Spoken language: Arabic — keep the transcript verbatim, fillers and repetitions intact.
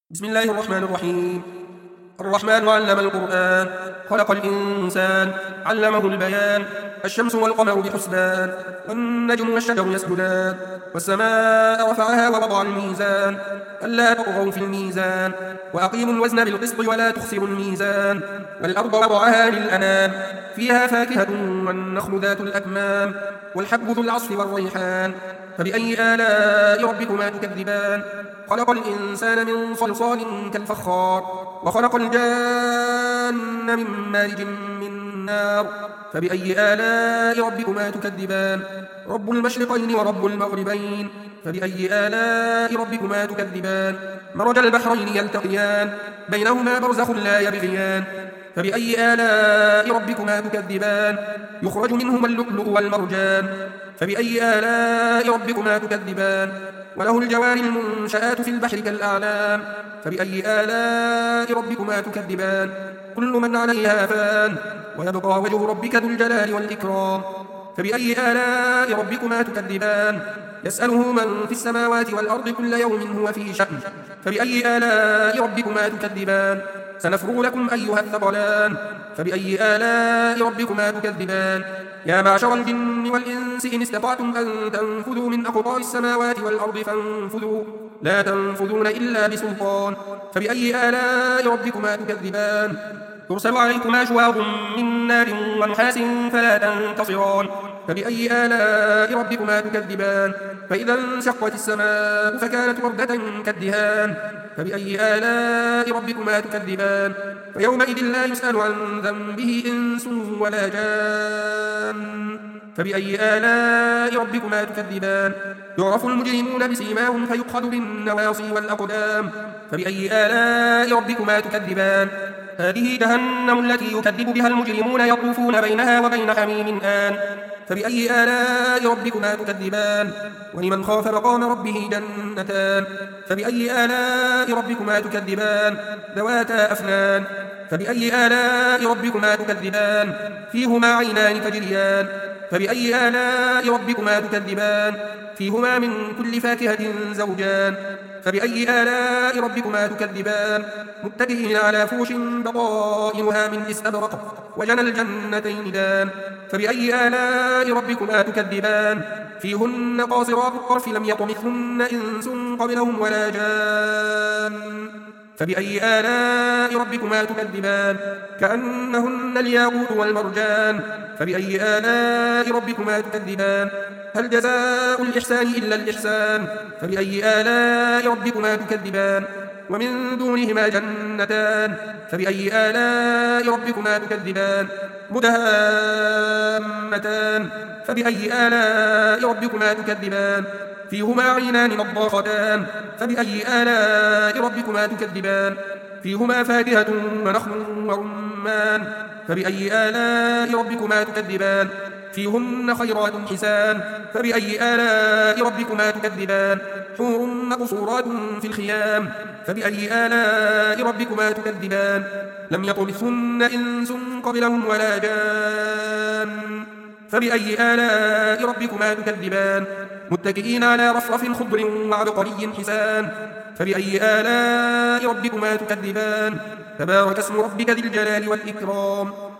بسم الله الرحمن الرحيم. الرحمن علم القرآن، خلق الإنسان، علمه البيان. الشمس والقمر بحسبان، والنجم والشجر يسجدان. والسماء رفعها ووضع الميزان، ألا تطغوا في الميزان، وأقيموا الوزن بالقسط ولا تخسروا الميزان. والأرض وضعها للأنام، فيها فاكهة والنخل ذات الأكمام، والحب ذو العصف والريحان. فبأي آلاء ربكما تكذبان؟ خلق الإنسان من صلصال كالفخار، وخلق الجان من مارج من نار. فبأي آلاء ربكما تكذبان؟ رب المشرقين ورب المغربين. فبأي آلاء ربكما تكذبان؟ مرج البحرين يلتقيان، بينهما برزخ لا يبغيان. فبأي آلاء ربكما تكذبان؟ يخرج منهما اللؤلؤ والمرجان. فبأي آلاء ربكما تكذبان؟ وله الجوار المنشآت في البحر كالأعلام. فبأي آلاء ربكما تكذبان؟ كل من عليها فان، ويبقى وجه ربك ذو الجلال والإكرام. فبأي آلاء ربكما تكذبان؟ يسأله من في السماوات والأرض كل يوم هو في شأن. فبأي آلاء ربكما تكذبان؟ سنفرغ لكم أيها الثقلان. فبأي آلاء ربكما تكذبان؟ يا معشر الجن والإنس إن استطعتم أن تنفذوا من أقطار السماوات والأرض فانفذوا، لا تنفذون إلا بسلطان. فبأي آلاء ربكما تكذبان؟ يرسل عليكما شواظ من نار ونحاس فلا تنتصران. فبأي آلاء ربكما تكذبان؟ فإذا انشقت السماء فكانت وردة كالدهان. فبأي آلاء ربكما تكذبان؟ فيومئذ لا يسأل عن ذنبه إنس ولا جان. فبأي آلاء ربكما تكذبان؟ يعرف المجرمون بسيماهم فيؤخذ بالنواصي والأقدام. فبأي آلاء ربكما تكذبان؟ هذه جهنم التي يكذب بها المجرمون يطوفون بينها وبين حميم آن. فبأي آلاء ربكما تكذبان؟ ولمن خاف مقام ربه جنتان. فبأي آلاء ربكما تكذبان؟ ذواتا أفنان. فبأي آلاء ربكما تكذبان؟ فيهما عينان تجريان. فبأي آلاء ربكما تكذبان؟ فيهما من كل فاكهة زوجان. فبأي آلاء ربكما تكذبان؟ متكئين على فرش بطائنها من استبرق، وجنى الجنتين دان. فبأي آلاء ربكما تكذبان؟ فيهن قاصرات الطرف لم يطمثهن إنس قبلهم ولا جان. فبأي آلاء ربكما تكذبان؟ كأنهن الياقوت والمرجان. فبأي آلاء ربكما تكذبان؟ هل جزاء الإحسان إلا الإحسان؟ فبأي آلاء ربكما تكذبان؟ ومن دونهما جنتان. فبأي آلاء ربكما تكذبان؟ مدهامتان. فبأي آلاء ربكما تكذبان؟ فيهما عينان نضاختان. فبأي آلاء ربكما تكذبان؟ فيهما فاكهة ونخل ورمان. فبأي آلاء ربكما تكذبان؟ فيهن خيرات حسان. فبأي آلاء ربكما تكذبان؟ حور مقصورات في الخيام. فبأي آلاء ربكما تكذبان؟ لم يطمثهن إنس قبلهم ولا جان. فبأي آلاء ربكما تكذبان؟ متكئين على رفرف خضر وعبقري حسان. فبأي آلاء ربكما تكذبان؟ تبارك اسم ربك ذي الجلال والإكرام.